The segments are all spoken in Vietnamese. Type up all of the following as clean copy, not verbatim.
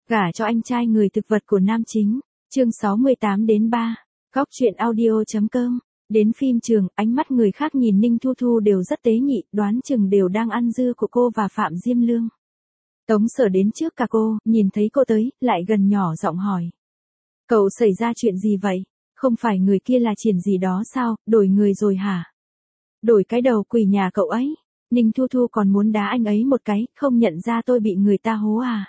Gả cho anh trai người thực vật của nam chính. Chương 68-3. Góc truyện audio.com. Đến phim trường, ánh mắt người khác nhìn Ninh Thu Thu đều rất tế nhị, đoán chừng đều đang ăn dưa của cô và Phạm Diêm Lương. Tống Sở đến trước cả cô, nhìn thấy cô tới, lại gần nhỏ giọng hỏi. Cậu xảy ra chuyện gì vậy? Không phải người kia là Triển gì đó sao, đổi người rồi hả? Đổi cái đầu quỷ nhà cậu ấy. Ninh Thu Thu còn muốn đá anh ấy một cái, không nhận ra tôi bị người ta hố à?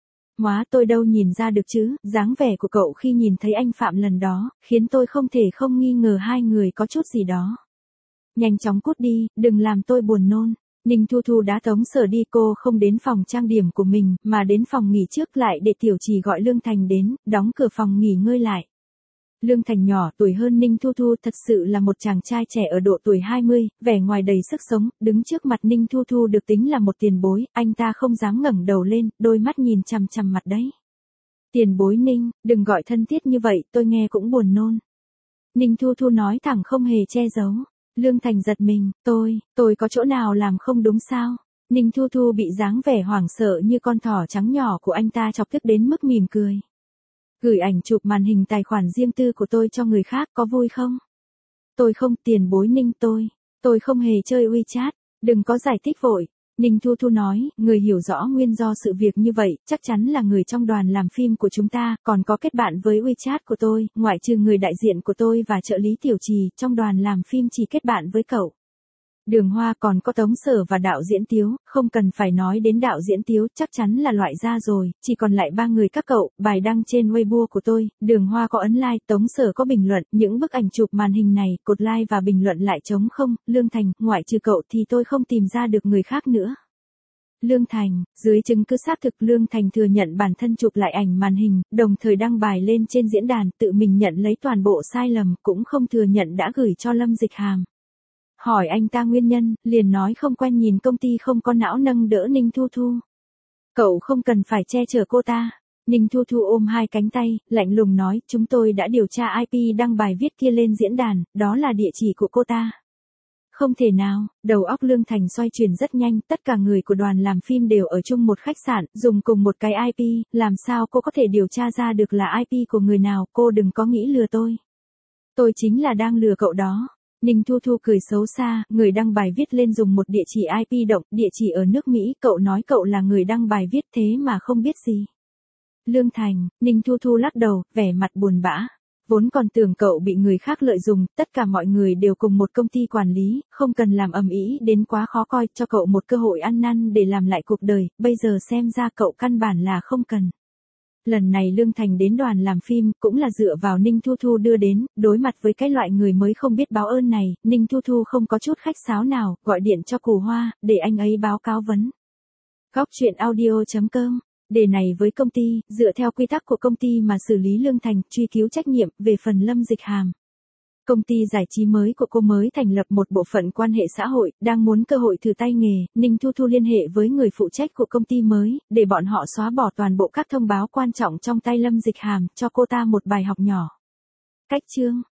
Hóa tôi đâu nhìn ra được chứ, dáng vẻ của cậu khi nhìn thấy anh Phạm lần đó, khiến tôi không thể không nghi ngờ hai người có chút gì đó. Nhanh chóng cút đi, đừng làm tôi buồn nôn. Ninh Thu Thu đá Tống Sở đi, cô không đến phòng trang điểm của mình, mà đến phòng nghỉ trước lại để Tiểu Trì gọi Lương Thành đến, đóng cửa phòng nghỉ ngơi lại. Lương Thành nhỏ tuổi hơn Ninh Thu Thu, thật sự là một chàng trai trẻ ở độ tuổi 20, vẻ ngoài đầy sức sống, đứng trước mặt Ninh Thu Thu được tính là một tiền bối, anh ta không dám ngẩng đầu lên, đôi mắt nhìn chằm chằm mặt đấy. Tiền bối Ninh, đừng gọi thân thiết như vậy, tôi nghe cũng buồn nôn. Ninh Thu Thu nói thẳng không hề che giấu. Lương Thành giật mình, tôi có chỗ nào làm không đúng sao? Ninh Thu Thu bị dáng vẻ hoảng sợ như con thỏ trắng nhỏ của anh ta chọc tức đến mức mỉm cười. Gửi ảnh chụp màn hình tài khoản riêng tư của tôi cho người khác có vui không? Tôi không, tiền bối Ninh, tôi không hề chơi WeChat, đừng có giải thích vội. Ninh Thu Thu nói, người hiểu rõ nguyên do sự việc như vậy, chắc chắn là người trong đoàn làm phim của chúng ta, còn có kết bạn với WeChat của tôi, ngoại trừ người đại diện của tôi và trợ lý Tiểu Trì, trong đoàn làm phim chỉ kết bạn với cậu. Đường Hoa, còn có Tống Sở và đạo diễn Tiếu, không cần phải nói đến đạo diễn Tiếu, chắc chắn là loại ra rồi, chỉ còn lại 3 người các cậu, bài đăng trên Weibo của tôi, Đường Hoa có ấn like, Tống Sở có bình luận, những bức ảnh chụp màn hình này, cột like và bình luận lại trống không, Lương Thành, ngoại trừ cậu thì tôi không tìm ra được người khác nữa. Lương Thành, dưới chứng cứ xác thực Lương Thành thừa nhận bản thân chụp lại ảnh màn hình, đồng thời đăng bài lên trên diễn đàn, tự mình nhận lấy toàn bộ sai lầm, cũng không thừa nhận đã gửi cho Lâm Dịch Hàm. Hỏi anh ta nguyên nhân, liền nói không quen nhìn công ty không có não nâng đỡ Ninh Thu Thu. Cậu không cần phải che chở cô ta. Ninh Thu Thu ôm hai cánh tay, lạnh lùng nói, chúng tôi đã điều tra IP đăng bài viết kia lên diễn đàn, đó là địa chỉ của cô ta. Không thể nào, đầu óc Lương Thành xoay chuyển rất nhanh, tất cả người của đoàn làm phim đều ở chung một khách sạn, dùng cùng một cái IP, làm sao cô có thể điều tra ra được là IP của người nào, cô đừng có nghĩ lừa tôi. Tôi chính là đang lừa cậu đó. Ninh Thu Thu cười xấu xa, người đăng bài viết lên dùng một địa chỉ IP động, địa chỉ ở nước Mỹ, cậu nói cậu là người đăng bài viết thế mà không biết gì. Lương Thành, Ninh Thu Thu lắc đầu, vẻ mặt buồn bã. Vốn còn tưởng cậu bị người khác lợi dụng, tất cả mọi người đều cùng một công ty quản lý, không cần làm ầm ĩ đến quá khó coi, cho cậu một cơ hội ăn năn để làm lại cuộc đời, bây giờ xem ra cậu căn bản là không cần. Lần này Lương Thành đến đoàn làm phim, cũng là dựa vào Ninh Thu Thu đưa đến, đối mặt với cái loại người mới không biết báo ơn này, Ninh Thu Thu không có chút khách sáo nào, gọi điện cho Cù Hoa, để anh ấy báo cáo vấn. Góc truyện audio.com. Đề này với công ty, dựa theo quy tắc của công ty mà xử lý Lương Thành, truy cứu trách nhiệm, về phần Lâm Dịch Hàm. Công ty giải trí mới của cô mới thành lập một bộ phận quan hệ xã hội, đang muốn cơ hội thử tay nghề, Ninh Thu Thu liên hệ với người phụ trách của công ty mới, để bọn họ xóa bỏ toàn bộ các thông báo quan trọng trong tay Lâm Dịch Hàm, cho cô ta một bài học nhỏ. Cách chương.